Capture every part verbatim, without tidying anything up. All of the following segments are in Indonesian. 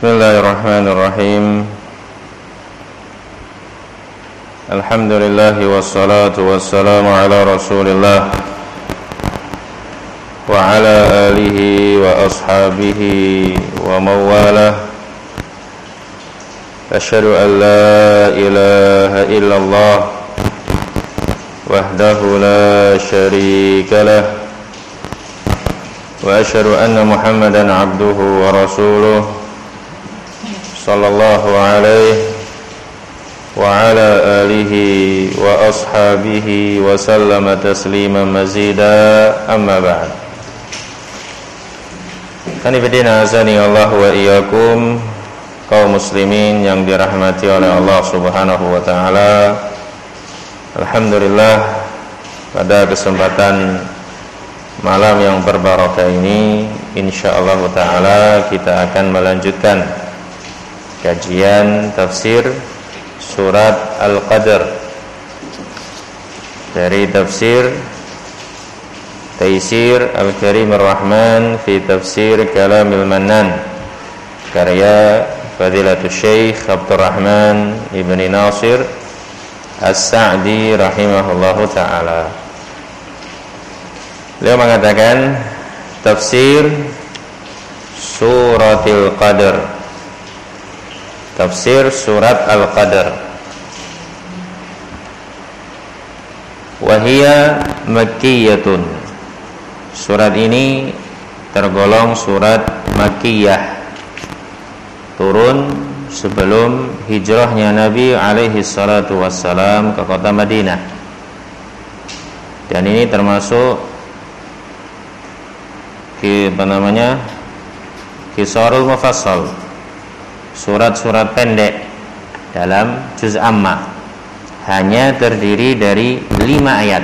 Bismillahirrahmanirrahim. Alhamdulillah wassalatu wassalamu ala Rasulillah wa ala alihi wa ashabihi wa mawalah. Asyhadu an la ilaha illallah wahdahu la syarika lah wa asyhadu anna Muhammadan abduhu wa rasuluh sallallahu alaihi wa ala alihi wa ashabihi wa sallama tasliman mazida, amma ba'd. Kanifidina azani Allah wa iyyakum, kaum muslimin yang dirahmati oleh Allah subhanahu wa ta'ala. Alhamdulillah, pada kesempatan malam yang berbarakah ini insyaallah ta'ala kita akan melanjutkan kajian tafsir surat Al-Qadr dari tafsir Taisir Al-Karim Ar-Rahman fi Tafsir Kalamil Mannan, karya Fadilatul Syekh Abdurrahman Ibn Nasir As-Sa'di rahimahullahu ta'ala. Beliau mengatakan tafsir suratil Qadr, tafsir surat Al-Qadr. Wahia makkiyatun, surat ini tergolong surat makkiyah, turun sebelum hijrahnya Nabi alaihi salatu wassalam ke kota Madinah. Dan ini termasuk ki apa namanya Qisarul Mufassal, surat-surat pendek dalam juz amma, hanya terdiri dari lima ayat.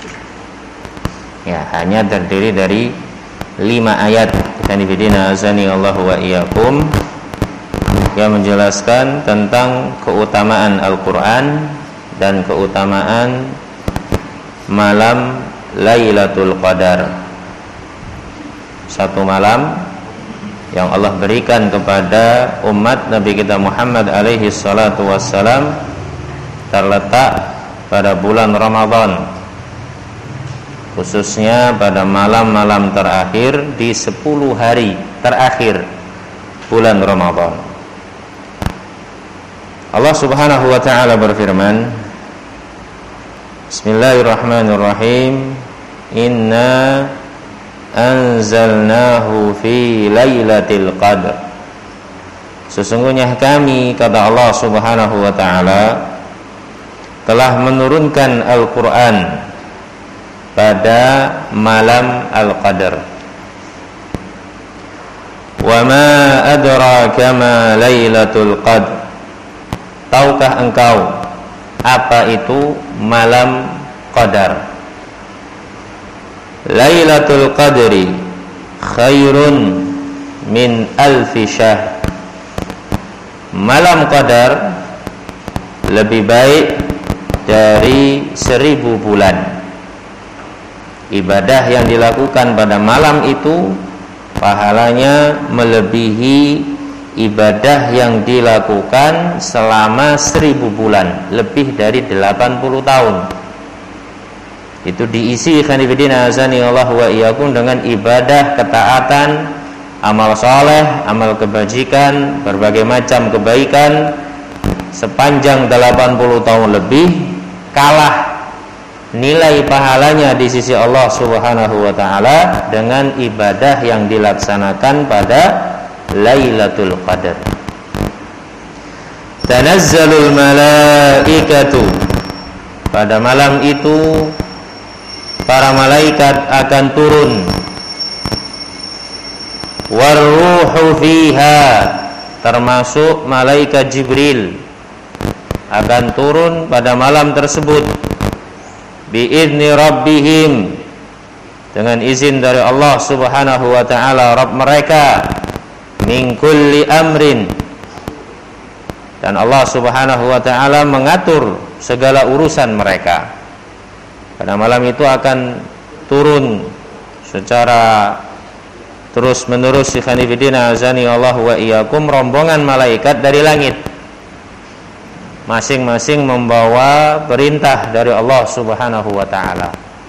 Ya, hanya terdiri dari lima ayat. Kanifidina azani Allah wa iyyakum, yang menjelaskan tentang keutamaan Al-Quran dan keutamaan malam Lailatul Qadar, satu malam yang Allah berikan kepada umat Nabi kita Muhammad alaihi salatu wassalam, terletak pada bulan Ramadan, khususnya pada malam-malam terakhir di sepuluh hari terakhir bulan Ramadan. Allah subhanahu wa ta'ala berfirman, Bismillahirrahmanirrahim, Inna anzalnahu fi lailatul qadr. Sesungguhnya kami, kata Allah subhanahu wa ta'ala, telah menurunkan Al-Quran pada malam Al-Qadr. Wa ma adraka ma lailatul qadr. Tahukah engkau apa itu malam Qadar? Lailatul Qadri khairun min alfi syahr. Malam Qadar lebih baik dari seribu bulan. Ibadah yang dilakukan pada malam itu pahalanya melebihi ibadah yang dilakukan selama seribu bulan, lebih dari delapan puluh tahun. Itu diisi khanifidina azani Allah wa iyyakum dengan ibadah, ketaatan, amal soleh, amal kebajikan, berbagai macam kebaikan sepanjang delapan puluh tahun lebih, kalah nilai pahalanya di sisi Allah subhanahu wa ta'ala dengan ibadah yang dilaksanakan pada Lailatul Qadar. Tanazzalul malaikatu, pada malam itu para malaikat akan turun. Warruhu fiha, termasuk malaikat Jibril akan turun pada malam tersebut. Biizni rabbihim, dengan izin dari Allah subhanahu wa ta'ala, Rabb mereka. Min kulli amrin, dan Allah subhanahu wa ta'ala mengatur segala urusan mereka. Pada malam itu akan turun secara terus menerus ikhwani fillah azani Allah wa iyyakum, rombongan malaikat dari langit, masing-masing membawa perintah dari Allah Subhanahu wa taala.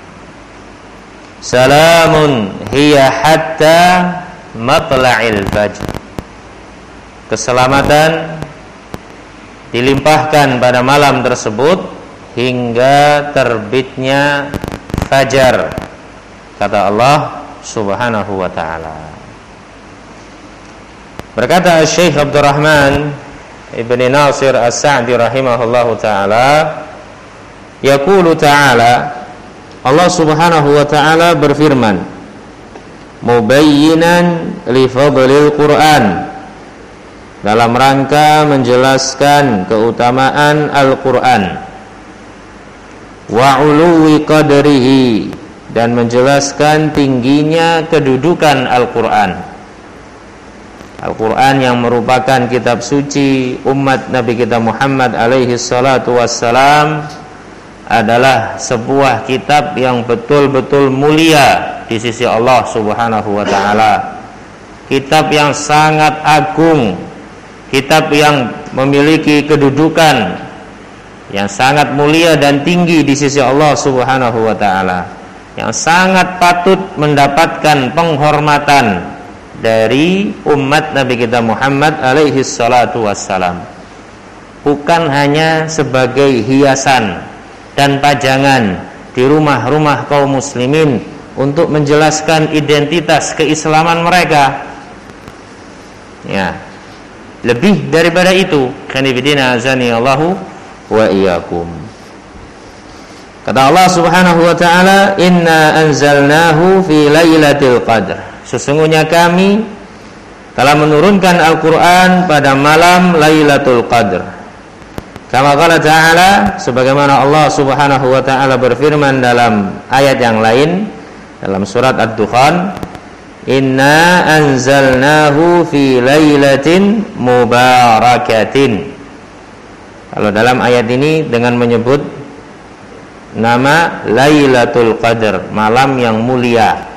Salamun hiya hatta matla'il fajr. Keselamatan dilimpahkan pada malam tersebut hingga terbitnya fajar, kata Allah Subhanahu wa taala. Berkata Syekh Abdurrahman Ibni Nasir As-Sa'di rahimahullahu taala, yaqulu ta'ala, Allah Subhanahu wa taala berfirman, mubayyinan li fadlil Qur'an, dalam rangka menjelaskan keutamaan Al-Qur'an, wa uluwi qadrihi, dan menjelaskan tingginya kedudukan Al-Qur'an. Al-Qur'an yang merupakan kitab suci umat Nabi kita Muhammad alaihi salatu wassalam adalah sebuah kitab yang betul-betul mulia di sisi Allah Subhanahu wa taala. Kitab yang sangat agung, kitab yang memiliki kedudukan yang sangat mulia dan tinggi di sisi Allah Subhanahu wa taala, yang sangat patut mendapatkan penghormatan dari umat Nabi kita Muhammad alaihi salatu wassalam. Bukan hanya sebagai hiasan dan pajangan di rumah-rumah kaum muslimin untuk menjelaskan identitas keislaman mereka. Ya, lebih daripada itu, kanibidina azani Allahu wa iyyakum. Kata Allah Subhanahu wa taala, inna anzalnahu fi lailatul qadr. Sesungguhnya kami telah menurunkan Al-Qur'an pada malam Lailatul Qadr. Kama qala ta'ala, sebagaimana Allah Subhanahu wa taala berfirman dalam ayat yang lain dalam surat Ad-Dukhan, inna anzalnahu fi lailatin mubarakatin. Kalau dalam ayat ini dengan menyebut nama Lailatul Qadr, malam yang mulia.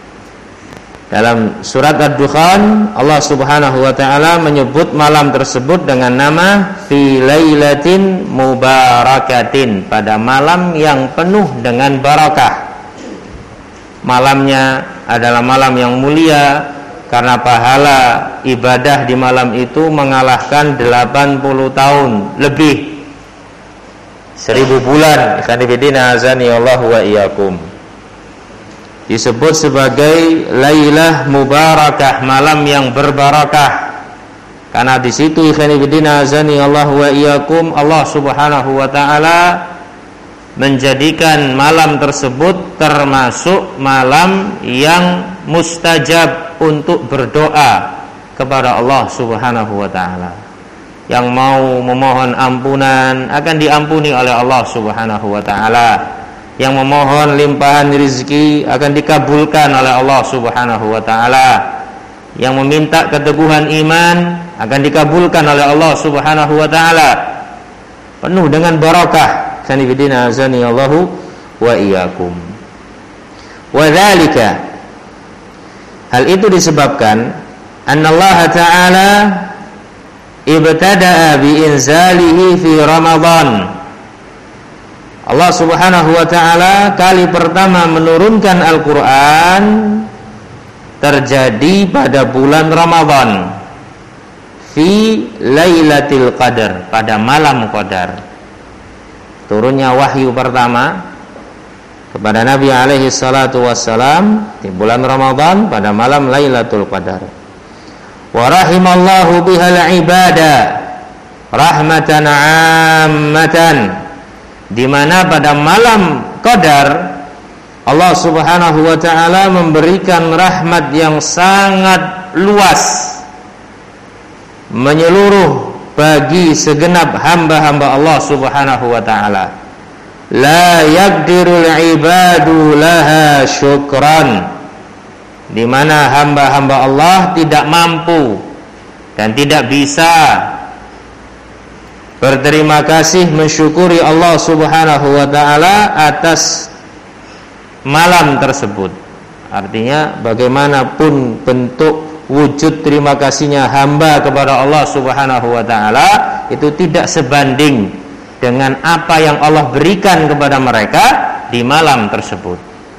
Dalam surat Ad-Dukhan, Allah Subhanahu wa taala menyebut malam tersebut dengan nama fi lailatin mubarakatin, pada malam yang penuh dengan barakah. Malamnya adalah malam yang mulia karena pahala ibadah di malam itu mengalahkan delapan puluh tahun lebih, seribu bulan. Ikhwanifidina azani Allah wa iyyakum. Disebut sebagai Lailah Mubarakah, malam yang berbarakah, karena di situ ikhwanifidina azani Allah wa iyyakum, Allah Subhanahu wa taala menjadikan malam tersebut termasuk malam yang mustajab untuk berdoa kepada Allah Subhanahu wa taala. Yang mau memohon ampunan akan diampuni oleh Allah Subhanahu wa taala. Yang memohon limpahan rezeki akan dikabulkan oleh Allah Subhanahu wa taala. Yang meminta keteguhan iman akan dikabulkan oleh Allah Subhanahu wa taala. Penuh dengan barakah. Sanibidina azani Allahu wa iyyakum. Wa dzalika, hal itu disebabkan annallaha ta'ala ibtada'a bi inzalihi fi Ramadan. Allah Subhanahu wa taala kali pertama menurunkan Al-Qur'an terjadi pada bulan Ramadan, fi Lailatul Qadar, pada malam Qadar. Turunnya wahyu pertama kepada Nabi alaihi salatu wassalam di bulan Ramadan pada malam Lailatul Qadar. Wa rahimallahu bihal ibada rahmatan ammatan, di mana pada malam Qadar Allah Subhanahu wa taala memberikan rahmat yang sangat luas menyeluruh bagi segenap hamba-hamba Allah Subhanahu wa taala. La yaqdirul ibadu laha syukran, di mana hamba-hamba Allah tidak mampu dan tidak bisa berterima kasih mensyukuri Allah Subhanahu wa taala atas malam tersebut, Artinya bagaimanapun bentuk wujud terima kasihnya hamba kepada Allah Subhanahu wa taala itu tidak sebanding dengan apa yang Allah berikan kepada mereka di malam tersebut.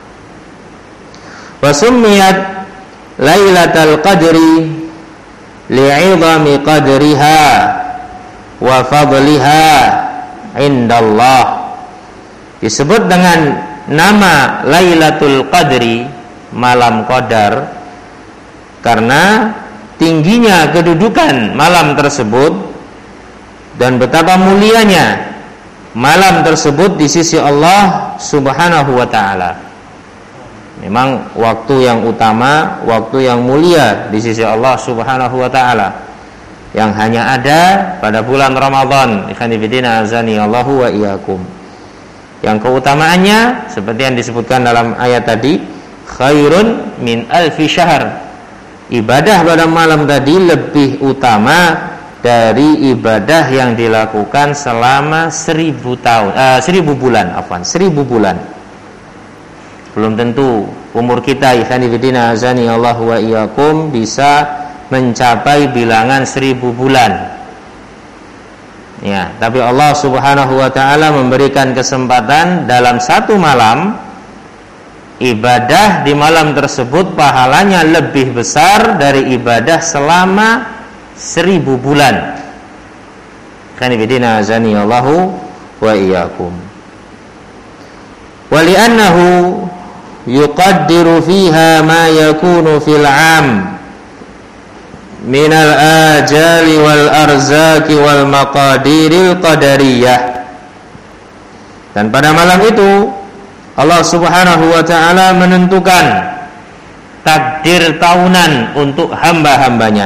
Wa summiyat Lailatul Qadri li'idhami qadriha wa fadliha indallah. Disebut dengan nama Lailatul Qadri, malam Qadar, karena tingginya kedudukan malam tersebut dan betapa mulianya malam tersebut di sisi Allah Subhanahu wa taala. Memang waktu yang utama, waktu yang mulia di sisi Allah Subhanahu wa taala, yang hanya ada pada bulan Ramadan. Ikhwani fillah azani Allahu wa iyyakum. Yang keutamaannya seperti yang disebutkan dalam ayat tadi, khairun min alfi syahr. Ibadah pada malam tadi lebih utama dari ibadah yang dilakukan selama seribu tahun, uh, seribu bulan, afwan, seribu bulan. Belum tentu umur kita, ikhwani fillah azani Allahu wa iyyakum, bisa mencapai bilangan seribu bulan. Ya, tapi Allah Subhanahu wa taala memberikan kesempatan dalam satu malam, ibadah di malam tersebut pahalanya lebih besar dari ibadah selama seribu bulan. Kanibidina azani Allahu wa iyyakum. Wali'annahu yuqaddiru fiha ma yakunu fil 'am minal ajali wal arzaki wal maqadiril qadariyah. Dan pada malam itu Allah Subhanahu wa ta'ala menentukan takdir tahunan untuk hamba-hambanya.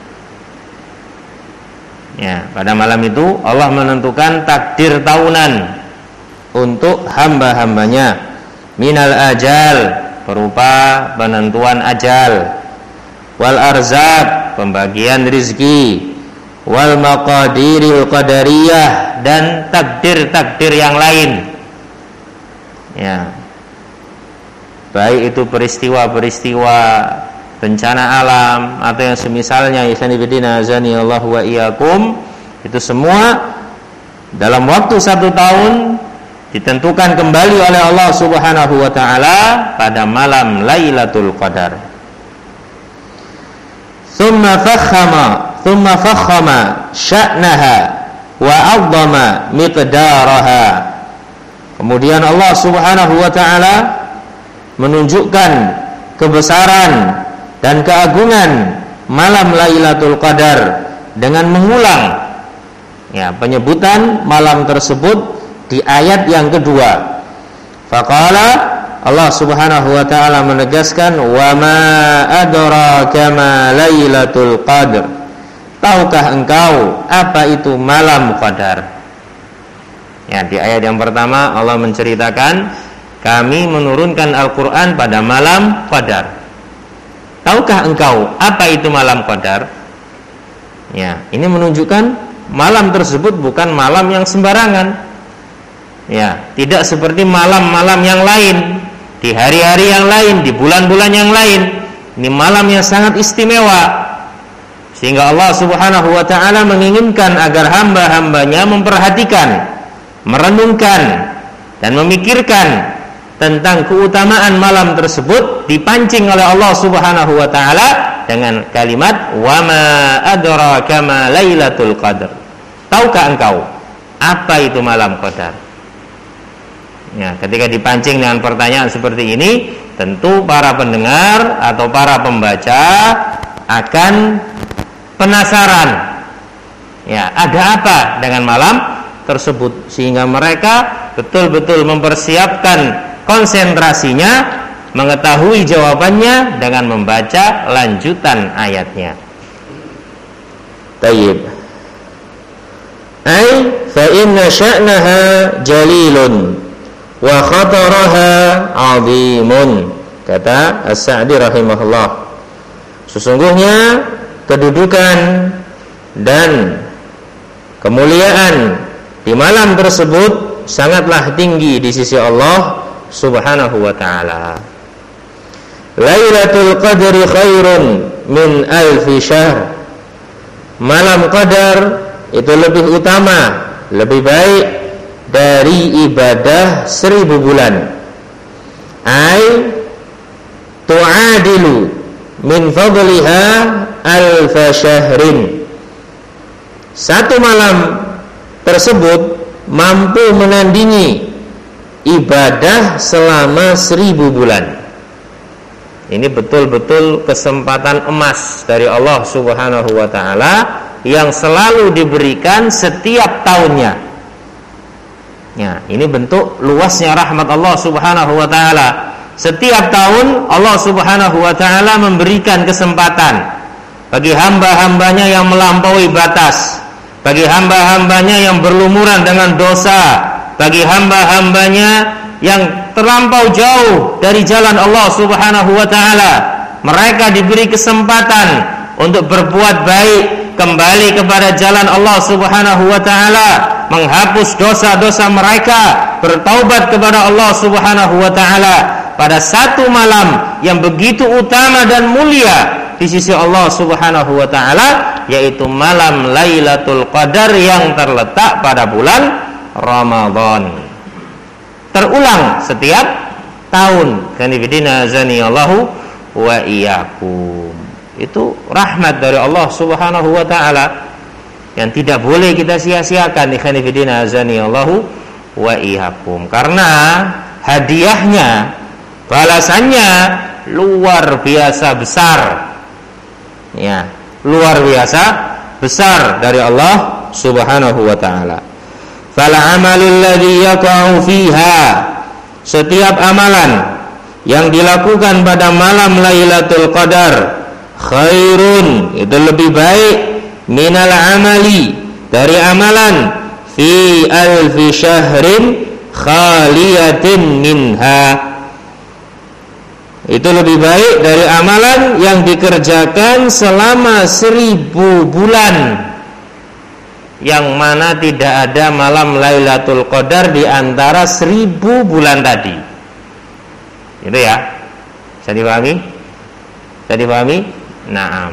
Ya, pada malam itu Allah menentukan takdir tahunan untuk hamba-hambanya. Minal ajal, berupa penentuan ajal, wal arzak, pembagian rizki, wal maqadiril qadariyah, dan takdir-takdir yang lain. Ya, baik itu peristiwa-peristiwa bencana alam atau yang semisalnya, ikhwani fillah azani Allahu wa iyyakum, itu semua dalam waktu satu tahun ditentukan kembali oleh Allah Subhanahu wa taala pada malam Lailatul Qadar. Thumma fakhama thumma fakhama sya'naha wa 'azzama miqdaraha. Kemudian Allah Subhanahu wa ta'ala menunjukkan kebesaran dan keagungan malam Lailatul Qadar dengan mengulang ya penyebutan malam tersebut di ayat yang kedua. Faqala, Allah Subhanahu wa ta'ala menegaskan, wa ma adraka ma Lailatul Qadar. Tahukah engkau apa itu malam Qadar? Ya, di ayat yang pertama Allah menceritakan kami menurunkan Al-Quran pada malam Qadar. Tahukah engkau apa itu malam Qadar? Ya, ini menunjukkan malam tersebut bukan malam yang sembarangan. Ya, tidak seperti malam-malam yang lain, di hari-hari yang lain, di bulan-bulan yang lain. Ini malam yang sangat istimewa, sehingga Allah Subhanahu wa ta'ala menginginkan agar hamba-hambanya memperhatikan, merenungkan dan memikirkan tentang keutamaan malam tersebut, dipancing oleh Allah Subhanahu wa taala dengan kalimat wa ma adraka ma Lailatul Qadar. Tahukah engkau apa itu malam Qadar? Ya, ketika dipancing dengan pertanyaan seperti ini, tentu para pendengar atau para pembaca akan penasaran. Ya, ada apa dengan malam tersebut, sehingga mereka betul-betul mempersiapkan konsentrasinya mengetahui jawabannya dengan membaca lanjutan ayatnya. Tayyib. Ai fa inna sya'naha jalilun wa khataraha 'azimun. Kata As-Sa'di rahimahullah, sesungguhnya kedudukan dan kemuliaan di malam tersebut sangatlah tinggi di sisi Allah Subhanahu wa ta'ala. Lailatul Qadri khairun min alfi syahr. Malam Qadar itu lebih utama, lebih baik dari ibadah seribu bulan. Ai tu'adilu min fadliha alfa syahrin. Satu malam tersebut mampu menandingi ibadah selama seribu bulan. Ini betul-betul kesempatan emas dari Allah Subhanahu wa ta'ala yang selalu diberikan setiap tahunnya. Ya, ini bentuk luasnya rahmat Allah Subhanahu wa ta'ala. Setiap tahun Allah Subhanahu wa ta'ala memberikan kesempatan bagi hamba-hambanya yang melampaui batas, bagi hamba-hambanya yang berlumuran dengan dosa, bagi hamba-hambanya yang terlampau jauh dari jalan Allah Subhanahu wa ta'ala. Mereka diberi kesempatan untuk berbuat baik, kembali kepada jalan Allah Subhanahu wa ta'ala, menghapus dosa-dosa mereka, bertaubat kepada Allah Subhanahu wa ta'ala pada satu malam yang begitu utama dan mulia di sisi Allah Subhanahu wa ta'ala, yaitu malam Lailatul Qadar yang terletak pada bulan Ramadan. Terulang setiap tahun. Kanifidina azanillahu wa iyyakum. Itu rahmat dari Allah Subhanahu wa ta'ala yang tidak boleh kita sia-siakan. Kanifidina azanillahu wa iyyakum. Karena hadiahnya, balasannya luar biasa besar. Ya, luar biasa besar dari Allah Subhanahu wa ta'ala. Fala amalul ladzi yaqa'u fiha, setiap amalan yang dilakukan pada malam Lailatul Qadar khairun, itu lebih baik minal amali, dari amalan fi alfi syahrin khaliyatin minha, itu lebih baik dari amalan yang dikerjakan selama seribu bulan, yang mana tidak ada malam Lailatul Qadar di antara seribu bulan tadi. Itu ya, bisa dipahami? Bisa dipahami? Naam.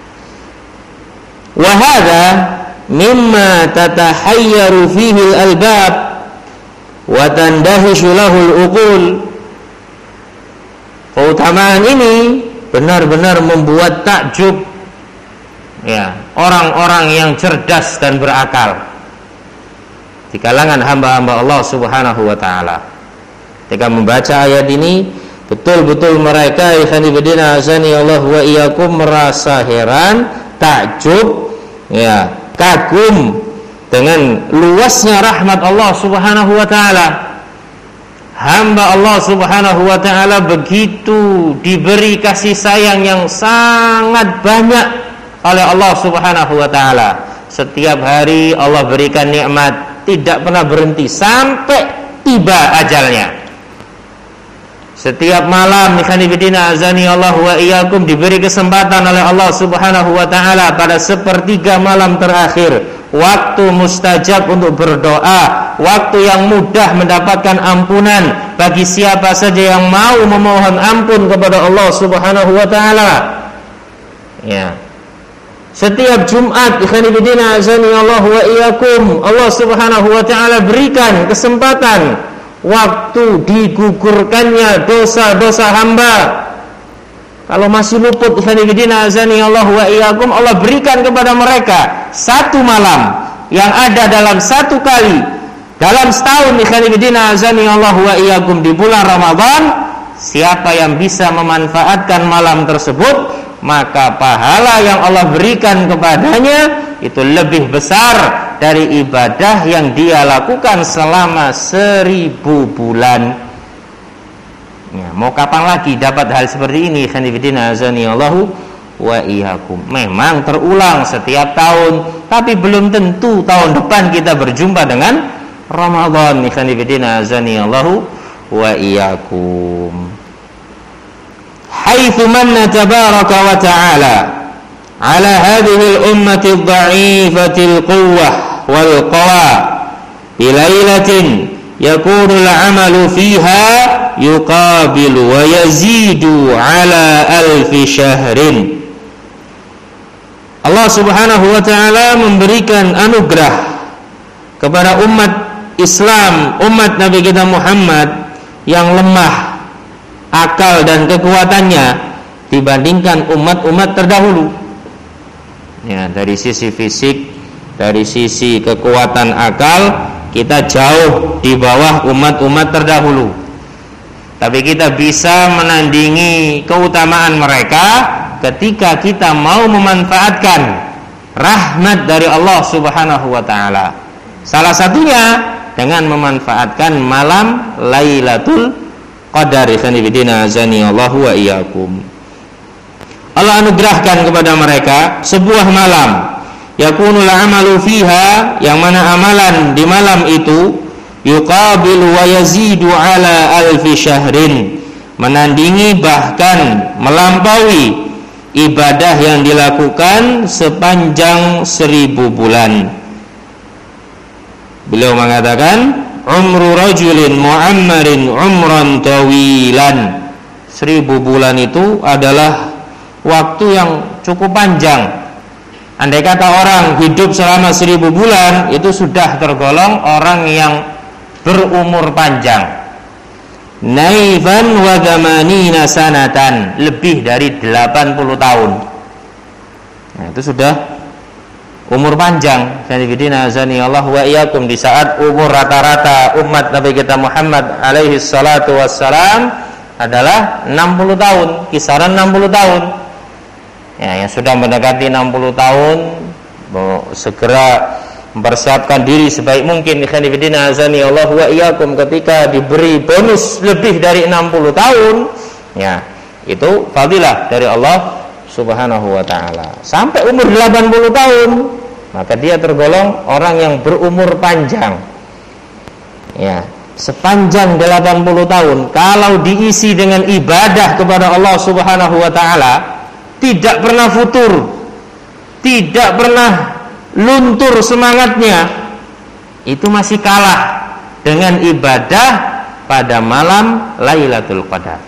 Wa hadza mimma tatahayyaru fihi al-albab wa tandahishu lahu al-uqul. Keutamaan ini benar-benar membuat takjub, ya, orang-orang yang cerdas dan berakal di kalangan hamba-hamba Allah Subhanahu wa ta'ala. Ketika membaca ayat ini, betul-betul mereka ikhwanifidina azani Allah wa iyyakum merasa heran, takjub, ya, kagum dengan luasnya rahmat Allah Subhanahu wa ta'ala. Hamba Allah Subhanahu wa ta'ala begitu diberi kasih sayang yang sangat banyak oleh Allah Subhanahu wa ta'ala. Setiap hari Allah berikan nikmat, tidak pernah berhenti sampai tiba ajalnya. Setiap malam ikhwanifidina azani Allah wa iyyakum diberi kesempatan oleh Allah Subhanahu wa ta'ala pada sepertiga malam terakhir, waktu mustajab untuk berdoa, waktu yang mudah mendapatkan ampunan bagi siapa saja yang mau memohon ampun kepada Allah Subhanahu wa ta'ala. Ya. Setiap Jumat ikhwanifidina azani Allah wa iyyakum, Allah Subhanahu wa ta'ala berikan kesempatan waktu digugurkannya dosa-dosa hamba. Kalau masih luput ikhwanifidina azani Allah wa iyyakum, Allah berikan kepada mereka satu malam yang ada dalam satu kali dalam setahun ikhwanifidina azani Allah wa iyyakum di bulan Ramadan. Siapa yang bisa memanfaatkan malam tersebut, maka pahala yang Allah berikan kepadanya itu lebih besar dari ibadah yang dia lakukan selama seribu bulan. Ya, mau kapan lagi dapat hal seperti ini? Khanifidina azanillahu wa iyyakum. Memang terulang setiap tahun, tapi belum tentu tahun depan kita berjumpa dengan Ramadan. Khanifidina azanillahu wa iyyakum. Haitsu manna tabaraka wa ta'ala ala hadhihi al-ummati ad-dha'ifati al-quwwah wal-qawa bi lailatin yakunu al-'amalu fiha yuqabilu wa yazidu ala alfi syahrin. Allah Subhanahu wa taala memberikan anugerah kepada umat Islam, umat Nabi kita Muhammad yang lemah akal dan kekuatannya dibandingkan umat-umat terdahulu. Ya, dari sisi fisik, dari sisi kekuatan akal, kita jauh di bawah umat-umat terdahulu. Tapi kita bisa menandingi keutamaan mereka ketika kita mau memanfaatkan rahmat dari Allah Subhanahu wa taala. Salah satunya dengan memanfaatkan malam Lailatul Qadar. Sanibidina azani Allah wa iyyakum. Allah anugerahkan kepada mereka sebuah malam, yakunul amalu fiha, yang mana amalan di malam itu yuqabilu wa yazidu ala alfi syahrin, menandingi bahkan melampaui ibadah yang dilakukan sepanjang seribu bulan. Beliau mengatakan, umru rajulin mu'ammarin umran tawilan. Seribu bulan itu adalah waktu yang cukup panjang. Andai kata orang hidup selama seribu bulan, itu sudah tergolong orang yang berumur panjang. Naifan wa dhamanina sanatan, lebih dari delapan puluh tahun. Nah, itu sudah umur panjang. Sanibidina azani Allah wa iyyakum. Di saat umur rata-rata umat Nabi kita Muhammad alaihi salatu wassalam adalah enam puluh tahun, kisaran enam puluh tahun. Ya, yang sudah mendekati enam puluh tahun segera mempersiapkan diri sebaik mungkin. Sanibidina azani Allah wa iyyakum, ketika diberi bonus lebih dari enam puluh tahun, ya, itu fadilah dari Allah Subhanahu wa ta'ala. Sampai umur delapan puluh tahun, maka dia tergolong orang yang berumur panjang. Ya, sepanjang delapan puluh tahun kalau diisi dengan ibadah kepada Allah Subhanahu wa ta'ala, tidak pernah futur, tidak pernah luntur semangatnya, itu masih kalah dengan ibadah pada malam Lailatul Qadar.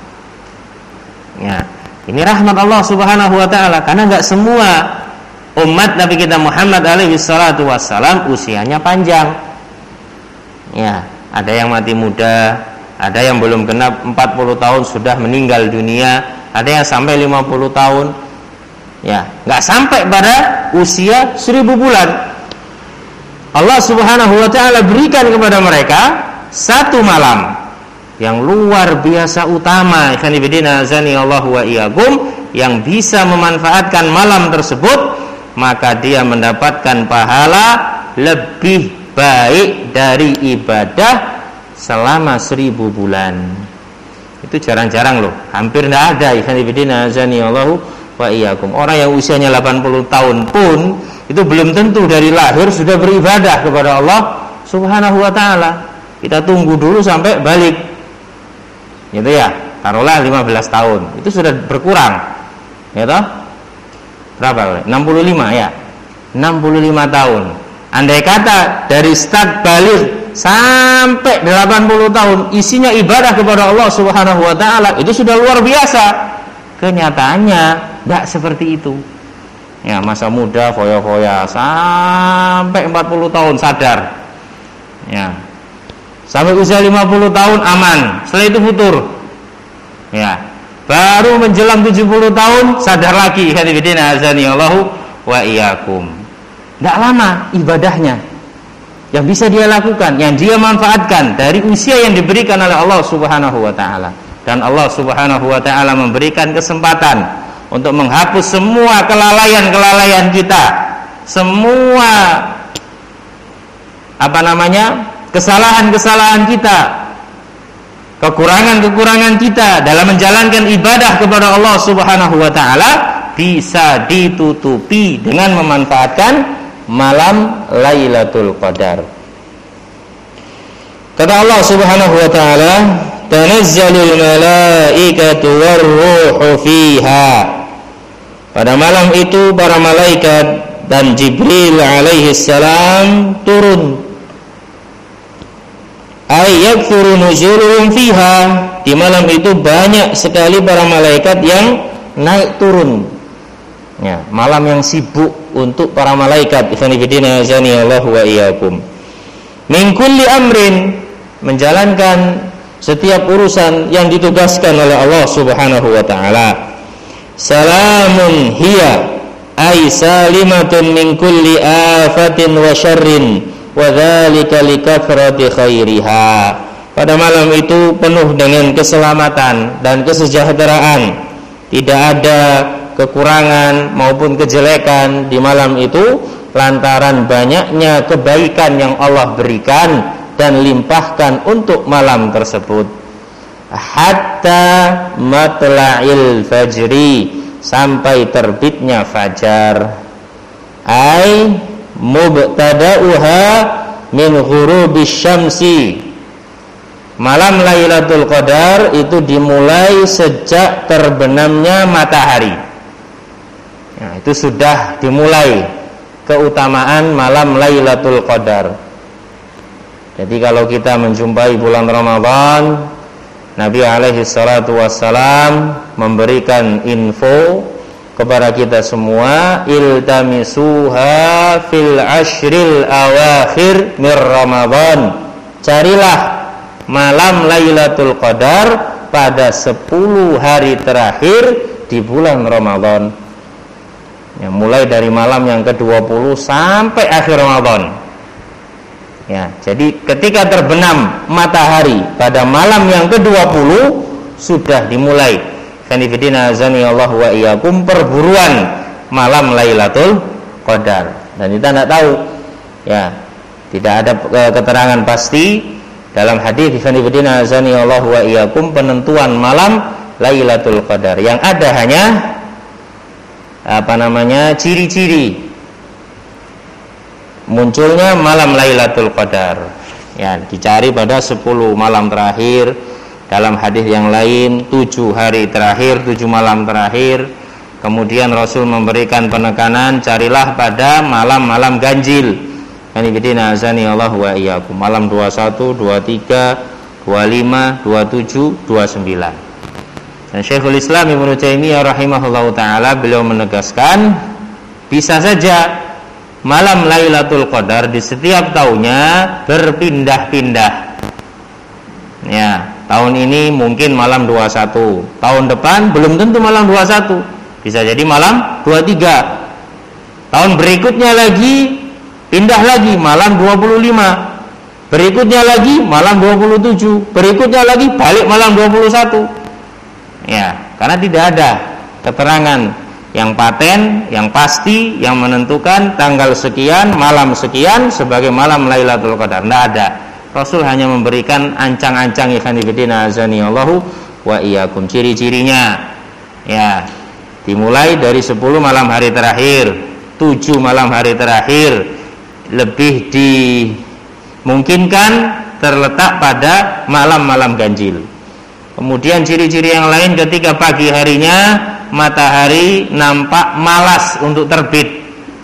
Ya, ini rahmat Allah Subhanahu wa ta'ala, karena enggak semua umat Nabi kita Muhammad alaihi salatu wassalam usianya panjang. Ya, ada yang mati muda, ada yang belum genap empat puluh tahun sudah meninggal dunia, ada yang sampai lima puluh tahun. Ya, enggak sampai pada usia seribu bulan. Allah Subhanahu wa ta'ala berikan kepada mereka satu malam yang luar biasa utama. Ikhwanifidina azani Allah wa iyyakum, yang bisa memanfaatkan malam tersebut, maka dia mendapatkan pahala lebih baik dari ibadah selama seribu bulan. Itu jarang-jarang loh, hampir tidak ada. Ikhwanifidina azani Allah wa iyyakum. Orang yang usianya delapan puluh tahun pun itu belum tentu dari lahir sudah beribadah kepada Allah Subhanahu wa ta'ala. Kita tunggu dulu sampai balik, gitu ya, taruhlah lima belas tahun, itu sudah berkurang, ya toh? Berapa? enam puluh lima ya, enam puluh lima tahun. Andai kata dari start balik sampai delapan puluh tahun isinya ibadah kepada Allah Subhanahu wa ta'ala, itu sudah luar biasa. Kenyataannya tidak seperti itu. Ya, masa muda foya-foya sampai empat puluh tahun sadar. Ya. Sampai usia lima puluh tahun aman, setelah itu futur. Ya. Baru menjelang tujuh puluh tahun sadar lagi. Hadidina azani Allahu wa iyyakum. Tidak lama ibadahnya yang bisa dia lakukan, yang dia manfaatkan dari usia yang diberikan oleh Allah Subhanahu wa ta'ala. Dan Allah Subhanahu wa ta'ala memberikan kesempatan untuk menghapus semua kelalaian-kelalaian kita, semua apa namanya kesalahan-kesalahan kita, kekurangan-kekurangan kita dalam menjalankan ibadah kepada Allah Subhanahu wa ta'ala, bisa ditutupi dengan memanfaatkan malam Lailatul Qadar. Kata Allah Subhanahu wa ta'ala, tanazzalul malaikatu warruhu fiha. Pada malam itu para malaikat dan Jibril alaihi salam turun. Ay yakthuru nuzuluhum fiha, di malam itu banyak sekali para malaikat yang naik turun. Ya, malam yang sibuk untuk para malaikat. Ikhwan fillah azanillahu wa iyyakum. Min kulli amrin, menjalankan setiap urusan yang ditugaskan oleh Allah Subhanahu wa taala. Salamun hiya ay salimatun min kulli afatin wa syarrin wa dzalika likathrati khairiha. Pada malam itu penuh dengan keselamatan dan kesejahteraan. Tidak ada kekurangan maupun kejelekan di malam itu lantaran banyaknya kebaikan yang Allah berikan dan limpahkan untuk malam tersebut. Hatta matla'il fajri, sampai terbitnya fajar. Ai mubtada'uha min ghurubis syamsi. Malam Lailatul Qadar itu dimulai sejak terbenamnya matahari. Nah, itu sudah dimulai keutamaan malam Lailatul Qadar. Jadi kalau kita menjumpai bulan Ramadan, Nabi alaihi salatu wassalam memberikan info kepada kita semua, iltamisuha fil ashril awakhir mir Ramadan. Carilah malam Lailatul Qadar pada sepuluh hari terakhir di bulan Ramadan. Ya, mulai dari malam yang ke dua puluh sampai akhir Ramadan. Ya, jadi ketika terbenam matahari pada malam yang ke dua puluh sudah dimulai Fanifidina azani Allah wa iyyakum perburuan malam Lailatul Qadar. Dan kita tidak tahu, ya, tidak ada keterangan pasti dalam hadis Fanifidina azani Allah wa iyyakum penentuan malam Lailatul Qadar. Yang ada hanya apa namanya ciri-ciri munculnya malam Lailatul Qadar. Ya, dicari pada sepuluh malam terakhir. Dalam hadis yang lain tujuh hari terakhir, tujuh malam terakhir. Kemudian Rasul memberikan penekanan, carilah pada malam-malam ganjil. Kanibidina azani Allah wa iyyakum. Malam dua puluh satu, dua puluh tiga, dua puluh lima, dua puluh tujuh, dua puluh sembilan. Dan Syekhul Islam Ibnu Taimiyah rahimahullahu taala beliau menegaskan, bisa saja malam Lailatul Qadar di setiap tahunnya berpindah-pindah. Ya, tahun ini mungkin malam dua puluh satu, tahun depan belum tentu malam dua puluh satu, bisa jadi malam dua puluh tiga. Tahun berikutnya lagi pindah lagi malam dua puluh lima. Berikutnya lagi malam dua puluh tujuh, berikutnya lagi balik malam dua puluh satu. Ya, karena tidak ada keterangan yang paten, yang pasti, yang menentukan tanggal sekian, malam sekian sebagai malam Lailatul Qadar. Tidak ada. Rasul hanya memberikan ancang-ancang ikhwanifidina azani Allahu wa iyyakum, ciri-cirinya. Ya, dimulai dari sepuluh malam hari terakhir, tujuh malam hari terakhir, lebih dimungkinkan terletak pada malam-malam ganjil. Kemudian ciri-ciri yang lain ketika pagi harinya matahari nampak malas untuk terbit.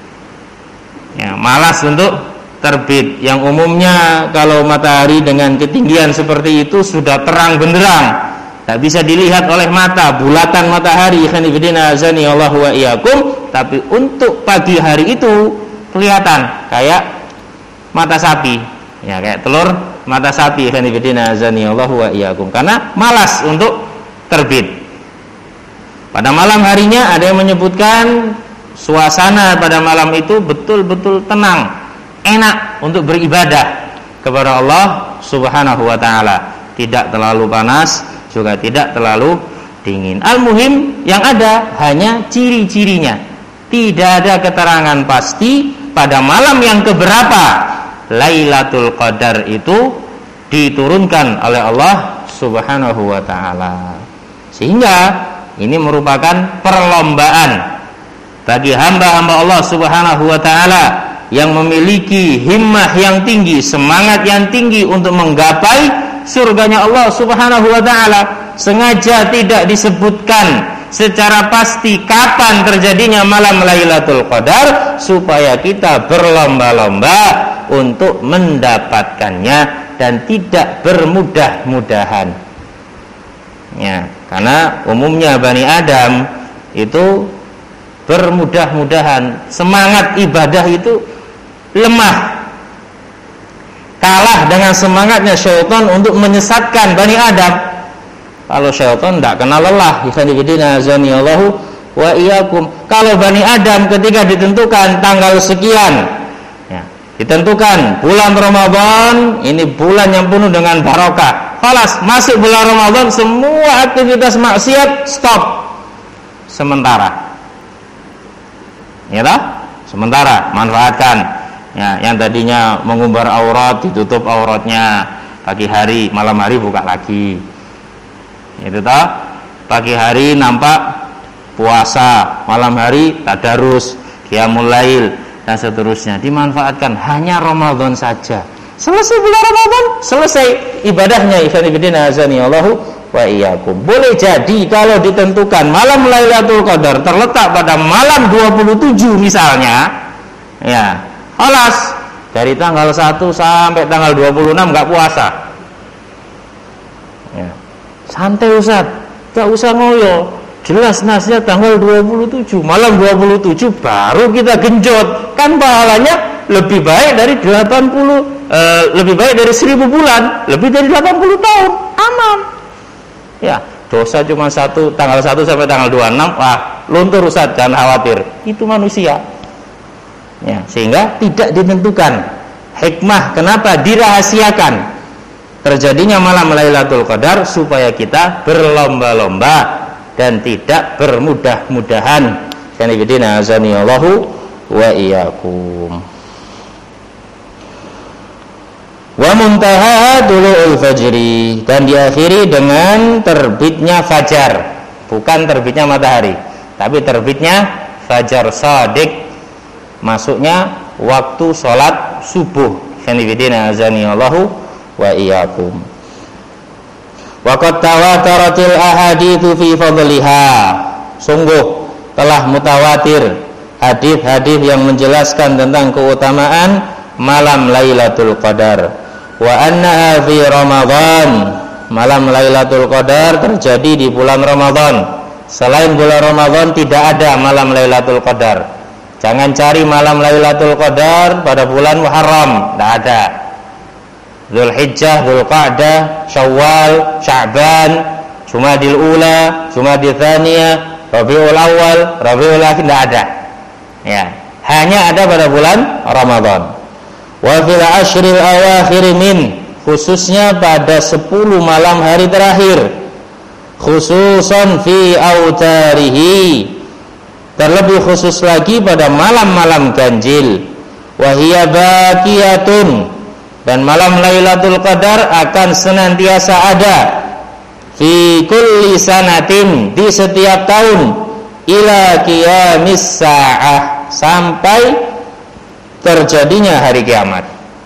Ya, malas untuk terbit. Yang umumnya kalau matahari dengan ketinggian seperti itu sudah terang benderang, tak bisa dilihat oleh mata, bulatan matahari. Khanifidina azani Allahu wa iyyakum. Tapi untuk pagi hari itu kelihatan kayak mata sapi, ya, kayak telur mata sapi. Khanifidina azani Allahu wa iyyakum, karena malas untuk terbit. Pada malam harinya ada yang menyebutkan suasana pada malam itu betul-betul tenang, enak untuk beribadah kepada Allah Subhanahu wa taala. Tidak terlalu panas, juga tidak terlalu dingin. Al-muhim yang ada hanya ciri-cirinya. Tidak ada keterangan pasti pada malam yang keberapa Lailatul Qadar itu diturunkan oleh Allah Subhanahu wa taala. Sehingga ini merupakan perlombaan bagi hamba-hamba Allah Subhanahu wa taala yang memiliki himmah yang tinggi, semangat yang tinggi untuk menggapai surganya Allah Subhanahu wa taala. Sengaja tidak disebutkan secara pasti kapan terjadinya malam Lailatul Qadar supaya kita berlomba-lomba untuk mendapatkannya dan tidak bermudah-mudahan. Ya, karena umumnya Bani Adam itu bermudah-mudahan, semangat ibadah itu lemah, kalah dengan semangatnya syaitan untuk menyesatkan Bani Adam. Kalau syaitan tidak kenal lelah, ikhwanifidina azanillahu wa iyyakum. Kalau Bani Adam ketika ditentukan tanggal sekian, ya, ditentukan bulan Ramadan, ini bulan yang penuh dengan barokah. Falas, masuk bulan Ramadan, semua aktivitas maksiat stop sementara. Ya toh? Sementara, manfaatkan. Ya, yang tadinya mengumbar aurat ditutup auratnya pagi hari, malam hari buka lagi. Itu toh? Pagi hari nampak puasa, malam hari tadarus, qiyamul lail dan seterusnya. Dimanfaatkan hanya Ramadan saja. Selesai bulan Ramadan, selesai ibadahnya. Ikhwanifidina azanillahu wa iyyakum. Boleh jadi kalau ditentukan malam Lailatul Qadar terletak pada malam dua puluh tujuh misalnya, ya, alas dari tanggal satu sampai tanggal dua puluh enam enggak puasa. Ya. Santai Ustaz, enggak usah ngoyo. Jelas nasnya tanggal dua puluh tujuh, malam dua puluh tujuh baru kita genjot. Kan pahalanya lebih baik dari delapan puluh, uh, lebih baik dari seribu bulan, lebih dari delapan puluh tahun, aman. Ya, dosa cuma satu, tanggal satu sampai tanggal dua puluh enam, wah, luntur Ustaz, jangan khawatir. Itu manusia. Ya, sehingga tidak ditentukan. Hikmah kenapa dirahasiakan terjadinya malam Lailatul Qadar supaya kita berlomba-lomba dan tidak bermudah-mudahan. Kanibidina azanillahu wa iyyakum. Wa muntaha tulu'ul fajri, dan diakhiri dengan terbitnya fajar, bukan terbitnya matahari, tapi terbitnya fajar shadiq, masuknya waktu sholat subuh. Kanibidina azanillahu wa iyyakum. Wa qad tawataratil ahaditsu fi fadliha, sungguh telah mutawatir hadis-hadis yang menjelaskan tentang keutamaan malam Lailatul Qadar. Wa annaha fi Ramadan, malam Lailatul Qadar terjadi di bulan Ramadan. Selain bulan Ramadan tidak ada malam Lailatul Qadar. Jangan cari malam Lailatul Qadar pada bulan Muharram, tidak ada. Dzulhijjah, Dzulqa'dah, Syawal, Sya'ban, Jumadil Ula, Jumadil Tsaniyah, Rabiul Awal, Rabiul Akhir, tidak ada. Ya, hanya ada pada bulan Ramadan. Wa fil ashril awakhir min, khususnya pada sepuluh malam hari terakhir, khususan fi autarihi, terlebih khusus lagi pada malam-malam ganjil. Wa hiya baqiyatun, dan malam Lailatul Qadar akan senantiasa ada fi kulli sanatin, di setiap tahun, ila qiyamis sa'ah, sampai terjadinya hari kiamat.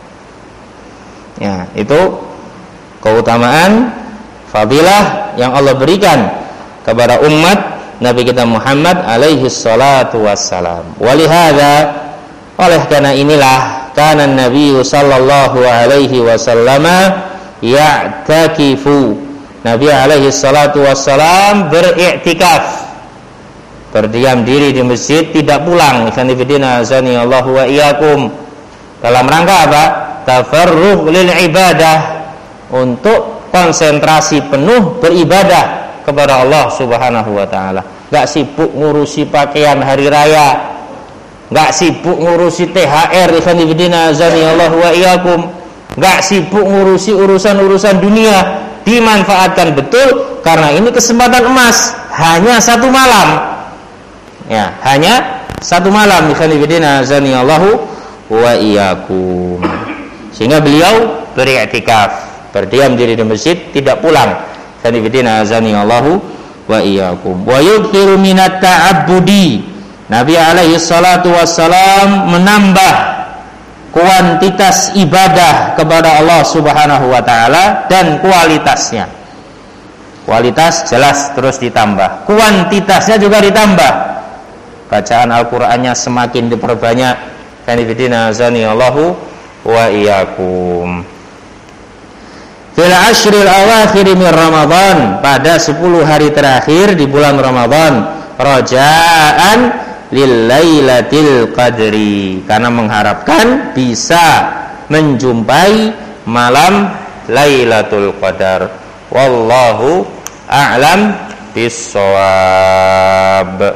Ya, itu keutamaan fadilah yang Allah berikan kepada umat Nabi kita Muhammad alaihi salatu wassalam. Walihada, oleh karena inilah kana Nabi sallallahu alaihi wasallam ya'takifu, Nabi alaihi salatu wassalam beriktikaf, berdiam diri di masjid, tidak pulang. Ikhwanifidina azanillahu wa iyyakum. Dalam rangka apa? Tafarrugh lil ibadah, untuk konsentrasi penuh beribadah kepada Allah Subhanahu wa taala. Enggak sibuk ngurusi pakaian hari raya, enggak sibuk ngurusi T H R. Ikhwanifidina azanillahu wa iyyakum. Enggak sibuk ngurusi urusan-urusan dunia. Dimanfaatkan betul, karena ini kesempatan emas, hanya satu malam. Ya, hanya satu malam. Ikhwanifidina azanillahu wa iyyakum. Sehingga beliau beriktikaf, berdiam diri di masjid, tidak pulang. Ikhwanifidina azanillahu wa iyyakum. Wa yukthiru minat ta'abbudi, Nabi alaihi salatu wassalam menambah kuantitas ibadah kepada Allah Subhanahu wa taala dan kualitasnya. Kualitas jelas terus ditambah, kuantitasnya juga ditambah. Bacaan Al-Qur'annya semakin diperbanyak. Kanifidina azanillahu wa iyyakum. fil ashril awakhir min Ramadan, pada sepuluh hari terakhir di bulan Ramadan, rajaan lil lailatil qadri, karena mengharapkan bisa menjumpai malam Lailatul Qadar. Wallahu a'lam bis-shawab.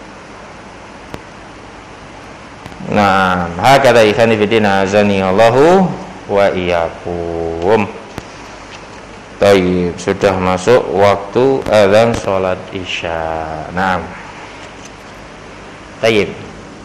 Nah, hakada ikhwani fillah azani Allahu wa iyyakum. Baik, sudah masuk waktu azan salat Isya. Naam. Baik.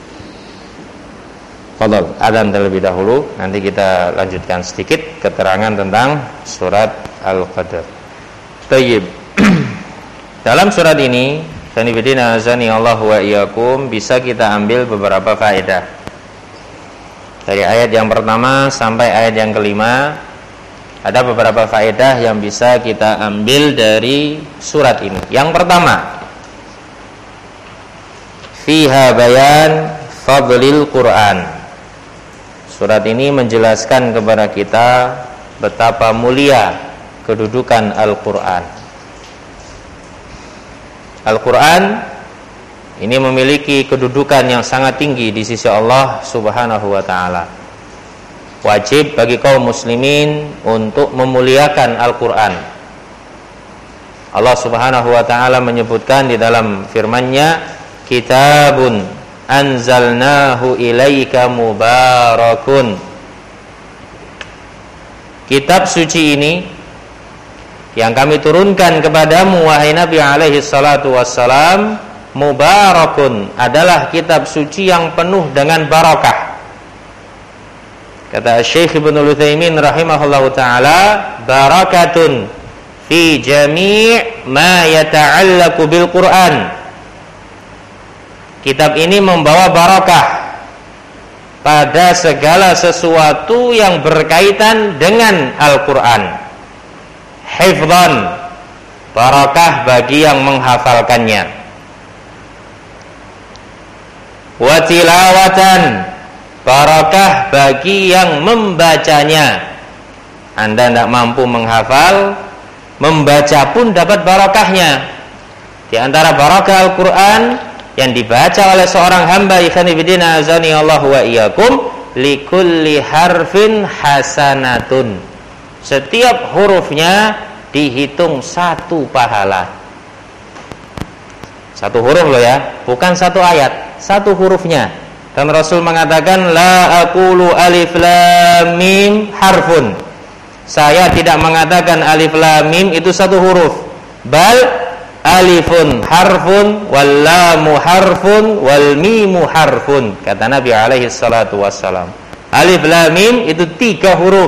Fadhal, adzan terlebih dahulu, nanti kita lanjutkan sedikit keterangan tentang surat Al-Qadr. Tayyib. Dalam surat ini, sanifidina azani Allah wa iyyakum, bisa kita ambil beberapa faedah. Dari ayat yang pertama sampai ayat yang kelima, ada beberapa faedah yang bisa kita ambil dari surat ini. Yang pertama, fiha bayan fadlil Qur'an. Surat ini menjelaskan kepada kita betapa mulia kedudukan Al-Quran. Al-Quran ini memiliki kedudukan yang sangat tinggi di sisi Allah Subhanahu wa ta'ala. Wajib bagi kaum muslimin untuk memuliakan Al-Quran. Allah Subhanahu wa ta'ala menyebutkan di dalam firman-Nya, kitabun anzalnahu ilaika mubarakun. Kitab suci ini yang kami turunkan kepadamu wahai Nabi alaihi salatu wassalam, mubarakun, adalah kitab suci yang penuh dengan barakah. Kata Syekh Ibnu Utsaimin rahimahullahu taala, barakatun fi jami' ma yata'allaqu bil Qur'an. Kitab ini membawa barakah pada segala sesuatu yang berkaitan dengan Al-Quran. Hifdhan, barakah bagi yang menghafalkannya. Wa tilawatan, barakah bagi yang membacanya. Anda tidak mampu menghafal, membaca pun dapat barakahnya. Di antara barakah Al-Quran yang dibaca oleh seorang hamba, ikhwani fillah azani Allah wa iyyakum, likulli harfin hasanatun. Setiap hurufnya dihitung satu pahala. Satu huruf loh ya, bukan satu ayat, satu hurufnya. Dan Rasul mengatakan, la aqulu alif lam mim harfun. Saya tidak mengatakan alif lam mim itu satu huruf. Bal alifun harfun wal lamu harfun wal mimu harfun, kata Nabi alaihi salatu wassalam. Alif lam mim itu tiga huruf.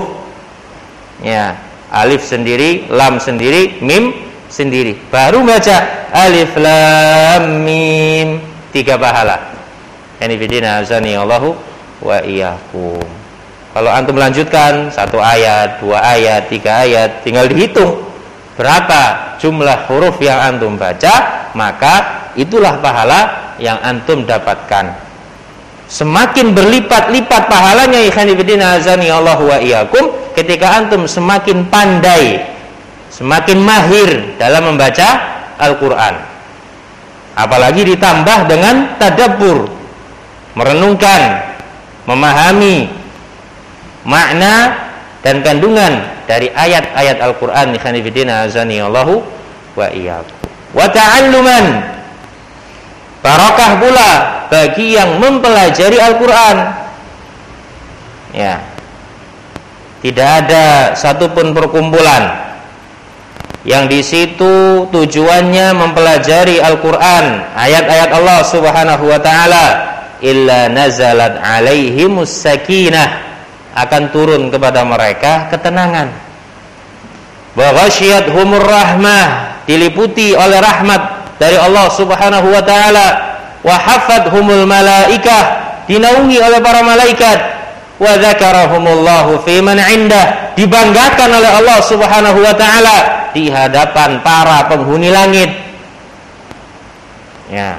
Ya, alif sendiri, lam sendiri, mim sendiri. Baru baca alif lam mim, tiga pahala. Yani bidina azani Allahu wa iyyakum. Kalau antum melanjutkan satu ayat, dua ayat, tiga ayat, tinggal dihitung berapa jumlah huruf yang antum baca, maka itulah pahala yang antum dapatkan. Semakin berlipat-lipat pahalanya, ikhwani fillah azani Allah wa iyyakum, ketika antum semakin pandai, semakin mahir dalam membaca Al-Quran. Apalagi ditambah dengan tadabbur, merenungkan, memahami makna dan kandungan dari ayat-ayat Al-Quran, ikhwani fillah azani Allahu wa iyyakum. Wa ta'alluman, barakah pula bagi yang mempelajari Al-Quran. Ya, tidak ada satupun perkumpulan yang di situ tujuannya mempelajari Al-Quran, ayat-ayat Allah Subhanahu wa ta'ala, illa nazalat alaihimus sakinah, akan turun kepada mereka ketenangan. Wa ghasyiyatuhumur rahmah, diliputi oleh rahmat dari Allah Subhanahu wa taala. Wa hafathumul malaikah, dinaungi oleh para malaikat. Wa dzakarahumullahu fi man 'indah, dibanggakan oleh Allah Subhanahu wa taala di hadapan para penghuni langit. Ya,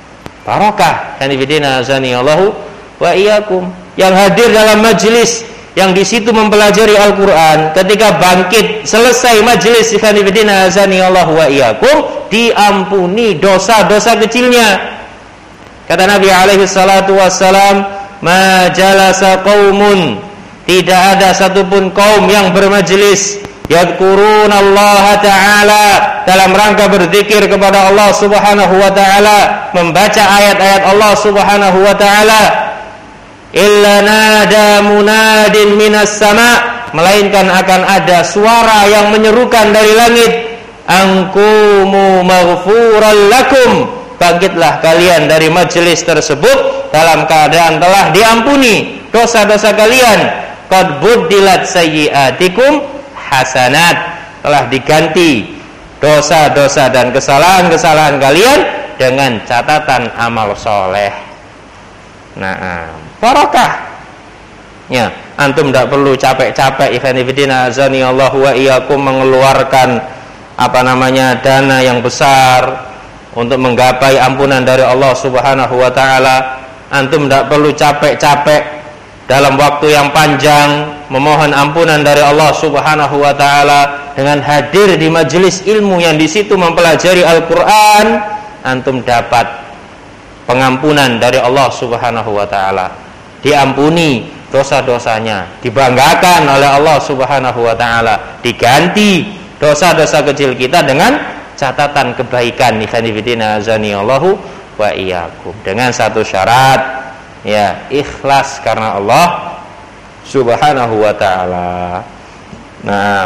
barakah kan ibadina azani Allahu wa iyyakum. Yang hadir dalam majelis yang di situ mempelajari Al-Qur'an, ketika bangkit selesai majelis ikhwan fillah azani Allah wa iyyakum, diampuni dosa-dosa kecilnya. Kata Nabi alaihi salatu wassalam, ma jalasa qaumun, tidak ada satupun kaum yang bermajelis yadhkurunallaha ta'ala, dalam rangka berzikir kepada Allah subhanahu wa ta'ala, membaca ayat-ayat Allah subhanahu wa ta'ala, illa nada munadin minas sama, melainkan akan ada suara yang menyerukan dari langit, ankumu maghfuran lakum, bangkitlah kalian dari majelis tersebut dalam keadaan telah diampuni dosa-dosa kalian, qad buddilat sayyi'atikum hasanat, telah diganti dosa-dosa dan kesalahan-kesalahan kalian dengan catatan amal soleh. Nah, barakah. Ya, antum tidak perlu capek-capek ikhwan fillah azani Allah wa iyyakum mengeluarkan apa namanya dana yang besar untuk menggapai ampunan dari Allah subhanahu wa ta'ala. Antum tidak perlu capek-capek dalam waktu yang panjang memohon ampunan dari Allah subhanahu wa ta'ala dengan hadir di majelis ilmu yang di situ mempelajari Al-Quran. Antum dapat pengampunan dari Allah subhanahu wa ta'ala, diampuni dosa-dosanya, dibanggakan oleh Allah subhanahu wa ta'ala, diganti dosa-dosa kecil kita dengan catatan kebaikan. Ikhwanifidina azani Allahu wa iyyakum, dengan satu syarat, ya, ikhlas karena Allah subhanahu wa ta'ala. Nah,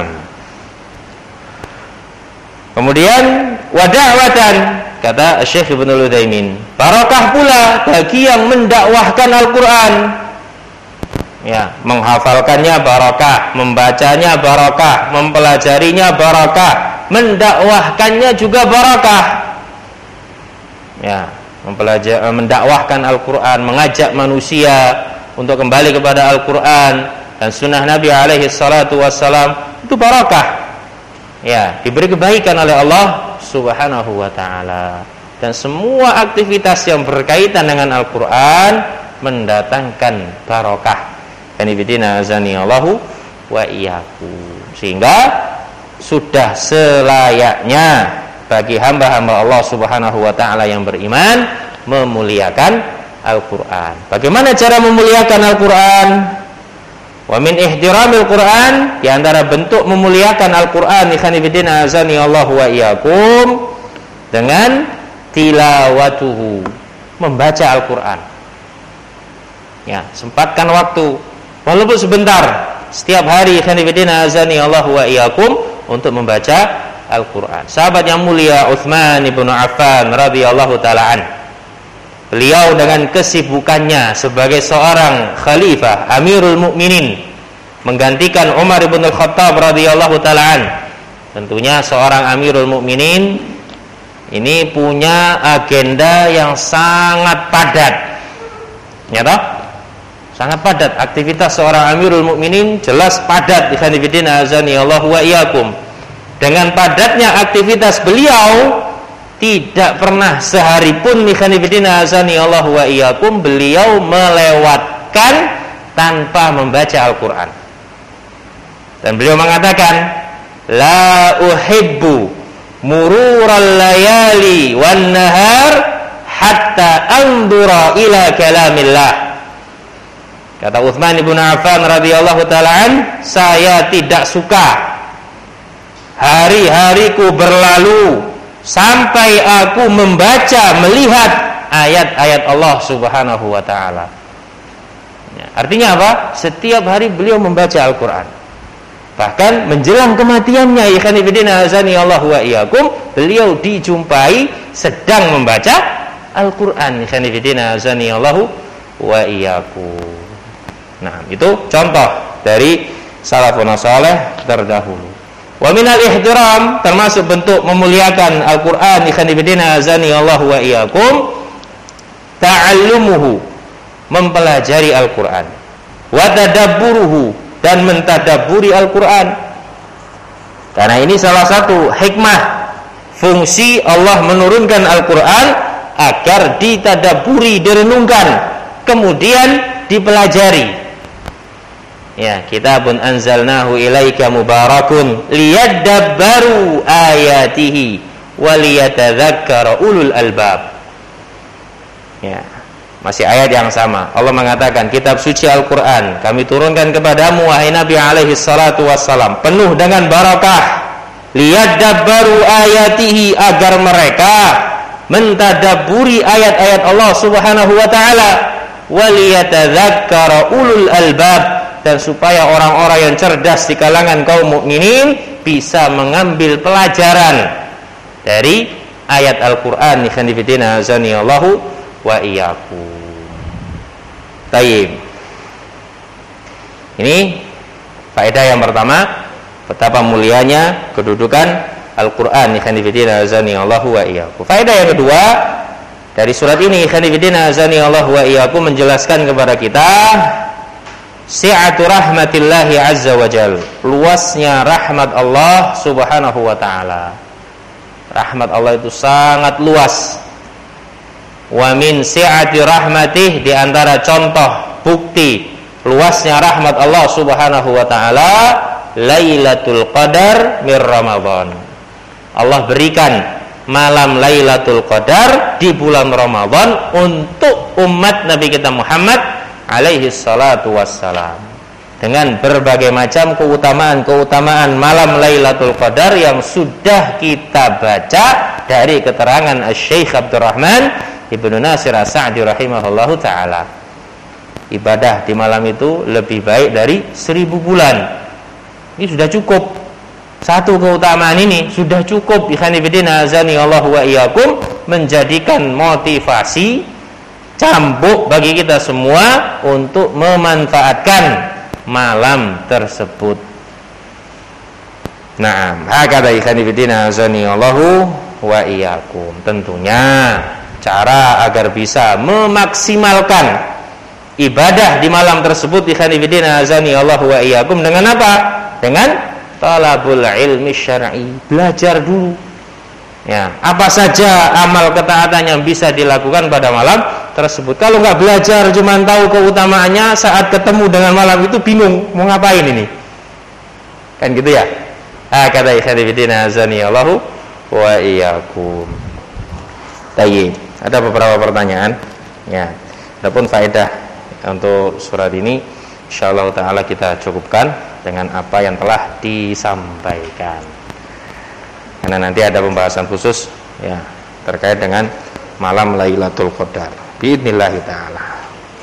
kemudian wada'watan, kata Syekh Ibnu Utsaimin, barakah pula bagi yang mendakwahkan Al-Quran. Ya, menghafalkannya barakah, membacanya barakah, mempelajarinya barakah, mendakwahkannya juga barakah. Ya, mempelajari, mendakwahkan Al-Quran, mengajak manusia untuk kembali kepada Al-Quran dan sunnah Nabi alaihi salatu wassalam, itu barakah. Ya, diberi kebaikan oleh Allah subhanahu wa ta'ala. Dan semua aktivitas yang berkaitan dengan Al-Quran mendatangkan barakah. Kanibidina azani Allahu wa iyyakum. Sehingga sudah selayaknya bagi hamba-hamba Allah subhanahu wa ta'ala yang beriman memuliakan Al-Quran. Bagaimana cara memuliakan Al-Quran? Wa min ihtiramil Quran, di antara bentuk memuliakan Al-Quran ikhwanifidina azani Allahu wa iyyakum, dengan tilawatuhu, membaca Al-Quran. Ya, sempatkan waktu walaupun sebentar setiap hari ikhwanifidina azani Allahu wa iyyakum untuk membaca Al-Quran. Sahabat yang mulia Utsman ibnu Affan radhiyallahu ta'ala an, beliau dengan kesibukannya sebagai seorang khalifah Amirul Mukminin menggantikan Umar ibn Al-Khattab radhiyallahu ta'ala an. Tentunya seorang Amirul Mukminin ini punya agenda yang sangat padat. Ya toh? Sangat padat aktivitas seorang Amirul Mukminin, jelas padat ikhwanifidin azani Allah wa iyyakum. Dengan padatnya aktivitas beliau, tidak pernah sehari pun ikhwanifidin azani Allah wa iyyakum beliau melewatkan tanpa membaca Al-Quran. Dan beliau mengatakan, la uhibbu murural layali wan nahar hatta andura ila kalamillah. Kata Utsman ibn Affan radhiyallahu ta'ala an, saya tidak suka hari-hariku berlalu sampai aku membaca, melihat ayat-ayat Allah subhanahu wa ta'ala. Ya, artinya apa? Setiap hari beliau membaca Al-Quran. Bahkan menjelang kematiannya ikhwanifidina azani Allah wa iyyakum, beliau dijumpai sedang membaca Al-Quran. Ikhwanifidina azani Allah wa iyyakum. Nah, itu contoh dari salafun saleh terdahulu. Wa minal ihtiram, termasuk bentuk memuliakan Al-Quran ikhwanifidina azani Allah wa iyyakum, ta'allumuhu, mempelajari Al-Quran, wa tadabburuhu, dan mentadabburi Al-Quran. Karena ini salah satu hikmah, fungsi Allah menurunkan Al-Quran agar ditadabburi, direnungkan, kemudian dipelajari. Ya, kitabun anzalnahu ilaika mubarakun liyadabbaru ayatihi waliyatadzakkara ulul albab. Ya, masih ayat yang sama. Allah mengatakan, kitab suci Al-Qur'an kami turunkan kepadamu wahai Nabi alaihi salatu wassalam, penuh dengan barakah, liyadabbaru ayatihi, agar mereka mentadabburi ayat-ayat Allah Subhanahu wa taala, waliyatadzakkara ulul albab, dan supaya orang-orang yang cerdas di kalangan kaum mukminin bisa mengambil pelajaran dari ayat Al-Qur'an. Ikhwanifidina azanillahu wa iyyakum. Baik. Ini faedah yang pertama, betapa mulianya kedudukan Al-Qur'an. Ikhwanifidina azanillahu wa iyyakum. Faedah yang kedua dari surat ini, ikhwanifidina azanillahu wa iyyakum, menjelaskan kepada kita si'atu rahmatillahi azza wa jal, luasnya rahmat Allah subhanahu wa ta'ala. Rahmat Allah itu sangat luas. Wa min si'ati rahmatih, di antara contoh bukti luasnya rahmat Allah subhanahu wa ta'ala, Lailatul Qadar min Ramadan. Allah berikan malam Lailatul Qadar di bulan Ramadan untuk umat Nabi kita Muhammad alaihi salatu wassalam, dengan berbagai macam keutamaan-keutamaan malam Lailatul Qadar yang sudah kita baca dari keterangan Syekh Abdurrahman Ibnu Nasir As-Sa'di rahimahullahu ta'ala. Ibadah di malam itu lebih baik dari seribu bulan. Ini sudah cukup. Satu keutamaan ini sudah cukup, ikhwanifidina azani Allah wa iyyakum, menjadikan motivasi cambuk bagi kita semua untuk memanfaatkan malam tersebut. Naam, hakadha ikhwanifidina azani Allah wa iyyakum. Tentunya cara agar bisa memaksimalkan ibadah di malam tersebut, ikhwanifidina azani Allah wa iyyakum, dengan apa? Dengan talabul ilmi syar'i, belajar dulu. Ya, apa saja amal ketaatan yang bisa dilakukan pada malam tersebut. Kalau nggak belajar, cuma tahu keutamaannya, saat ketemu dengan malam itu bingung mau ngapain ini, kan gitu ya. Ah, kata ikhwanifidina azani Allahu wa iyyakum. Tayyib, ada beberapa pertanyaan. Ya, adapun faedah untuk surat ini, insyaallah taala kita cukupkan dengan apa yang telah disampaikan. Karena nanti ada pembahasan khusus ya terkait dengan malam Lailatul Qadar. Biidznillah taala.